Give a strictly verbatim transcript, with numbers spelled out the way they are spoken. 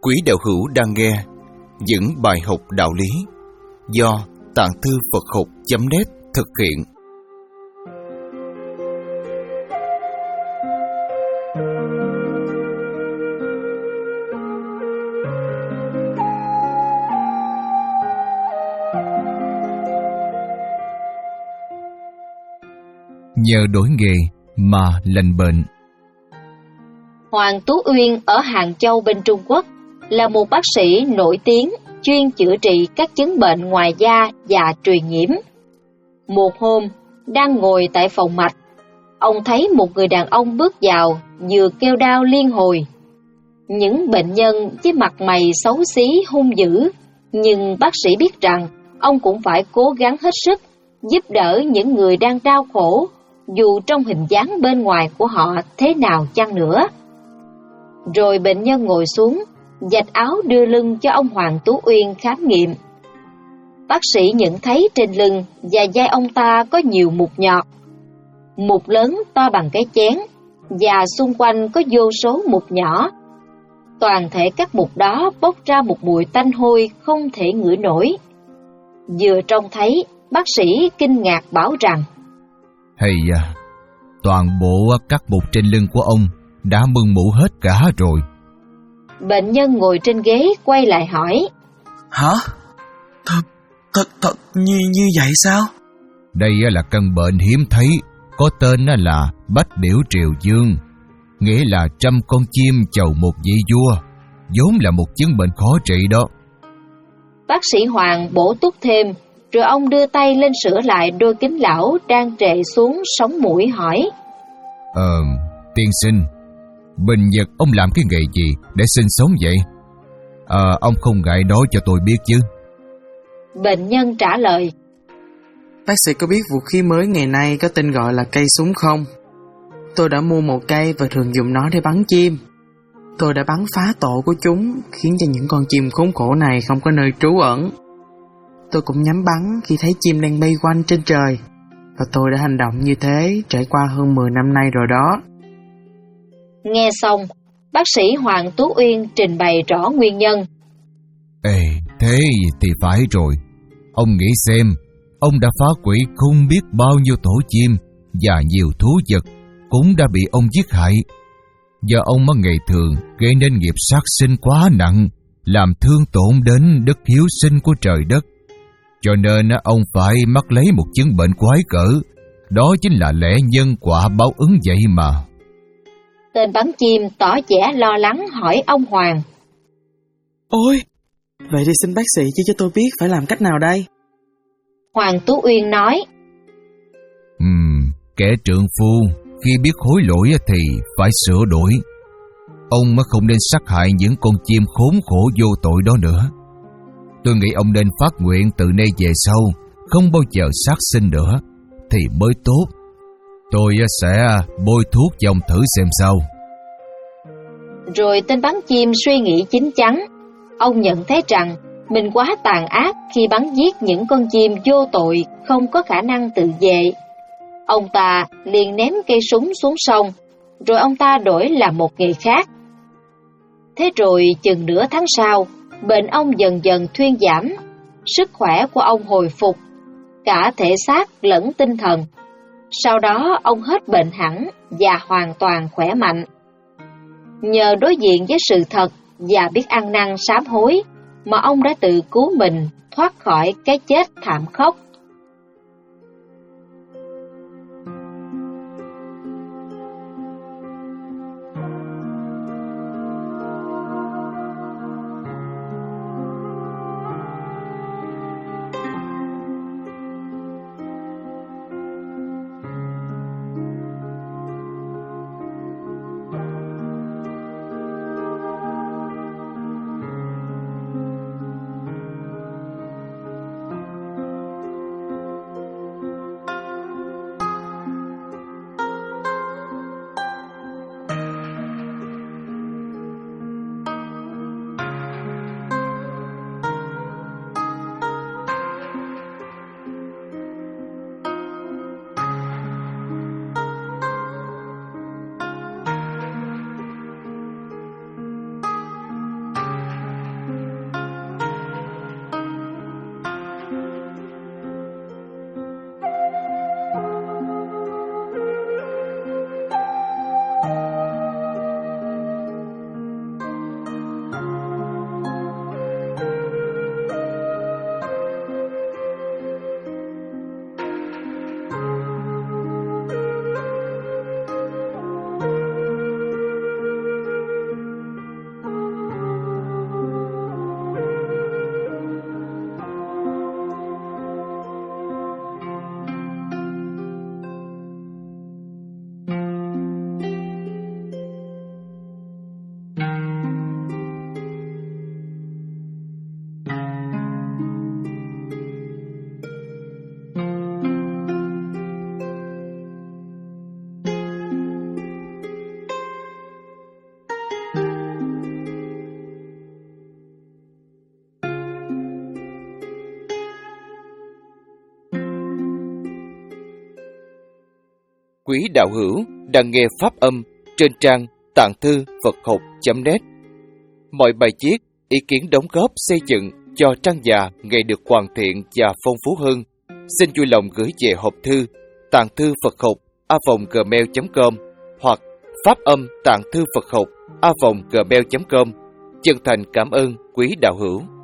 Quý đạo hữu đang nghe những bài học đạo lý do Tạng Thư Phật Học chấm net thực hiện. Nhờ đổi nghề mà lành bệnh. Hoàng Tú Uyên ở Hàng Châu bên Trung Quốc là một bác sĩ nổi tiếng chuyên chữa trị các chứng bệnh ngoài da và truyền nhiễm. Một hôm, đang ngồi tại phòng mạch, ông thấy một người đàn ông bước vào, vừa kêu đau liên hồi. Những bệnh nhân với mặt mày xấu xí hung dữ, nhưng bác sĩ biết rằng ông cũng phải cố gắng hết sức giúp đỡ những người đang đau khổ, dù trong hình dáng bên ngoài của họ thế nào chăng nữa. Rồi bệnh nhân ngồi xuống, vạch áo đưa lưng cho ông Hoàng Tú Uyên khám nghiệm. Bác sĩ nhận thấy trên lưng và vai ông ta có nhiều mụn nhọt. Mụn lớn to bằng cái chén, và xung quanh có vô số mụn nhỏ. Toàn thể các mụn đó bốc ra một mùi tanh hôi không thể ngửi nổi. Vừa trông thấy, bác sĩ kinh ngạc bảo rằng: Hay à, toàn bộ các mụn trên lưng của ông đã mưng mủ hết cả rồi. Bệnh nhân ngồi trên ghế quay lại hỏi: Hả? Thật, thật, thật như, như vậy sao? Đây là căn bệnh hiếm thấy, có tên là Bách Điểu Triều Dương, nghĩa là trăm con chim chầu một vị vua, vốn là một chứng bệnh khó trị đó. Bác sĩ Hoàng bổ túc thêm, rồi ông đưa tay lên sửa lại đôi kính lão đang trệ xuống sống mũi hỏi: Ờ, tiên sinh, bình nhật ông làm cái nghề gì để sinh sống vậy? Ờ, ông không ngại nói cho tôi biết chứ? Bệnh nhân trả lời: Bác sĩ có biết vũ khí mới ngày nay có tên gọi là cây súng không? Tôi đã mua một cây và thường dùng nó để bắn chim. Tôi đã bắn phá tổ của chúng, khiến cho những con chim khốn khổ này không có nơi trú ẩn. Tôi cũng nhắm bắn khi thấy chim đang bay quanh trên trời, và tôi đã hành động như thế trải qua hơn mười năm nay rồi đó. Nghe xong, bác sĩ Hoàng Tú Uyên trình bày rõ nguyên nhân. Ê, thế thì phải rồi. Ông nghĩ xem, ông đã phá hủy không biết bao nhiêu tổ chim và nhiều thú vật cũng đã bị ông giết hại. Do ông mà ngày thường gây nên nghiệp sát sinh quá nặng, làm thương tổn đến đức hiếu sinh của trời đất. Cho nên ông phải mắc lấy một chứng bệnh quái cỡ. Đó chính là lẽ nhân quả báo ứng vậy mà. Tên bắn chim tỏ vẻ lo lắng hỏi ông Hoàng: Ôi, vậy thì xin bác sĩ chỉ cho tôi biết phải làm cách nào đây? Hoàng Tú Uyên nói: Ừm, kẻ trượng phu khi biết hối lỗi thì phải sửa đổi. Ông không nên sát hại những con chim khốn khổ vô tội đó nữa. Tôi nghĩ ông nên phát nguyện từ nay về sau không bao giờ sát sinh nữa thì mới tốt. Tôi sẽ bôi thuốc cho ông thử xem sao. Rồi tên bắn chim suy nghĩ chín chắn. Ông nhận thấy rằng mình quá tàn ác khi bắn giết những con chim vô tội không có khả năng tự vệ. Ông ta liền ném cây súng xuống sông, rồi ông ta đổi làm một nghề khác. Thế rồi chừng nửa tháng sau, bệnh ông dần dần thuyên giảm, sức khỏe của ông hồi phục, cả thể xác lẫn tinh thần. Sau đó ông hết bệnh hẳn và hoàn toàn khỏe mạnh. Nhờ đối diện với sự thật và biết ăn năn sám hối mà ông đã tự cứu mình thoát khỏi cái chết thảm khốc. quý đạo hữu đang nghe pháp âm trên trang tạng thư Phật học chấm net. Mọi bài viết, ý kiến đóng góp xây dựng cho trang già ngày được hoàn thiện và phong phú hơn, xin vui lòng gửi về hộp thư tạng thư Phật học a vòng gmail chấm com hoặc pháp âm tạng thư Phật học a vòng gmail chấm com. Chân thành cảm ơn quý đạo hữu.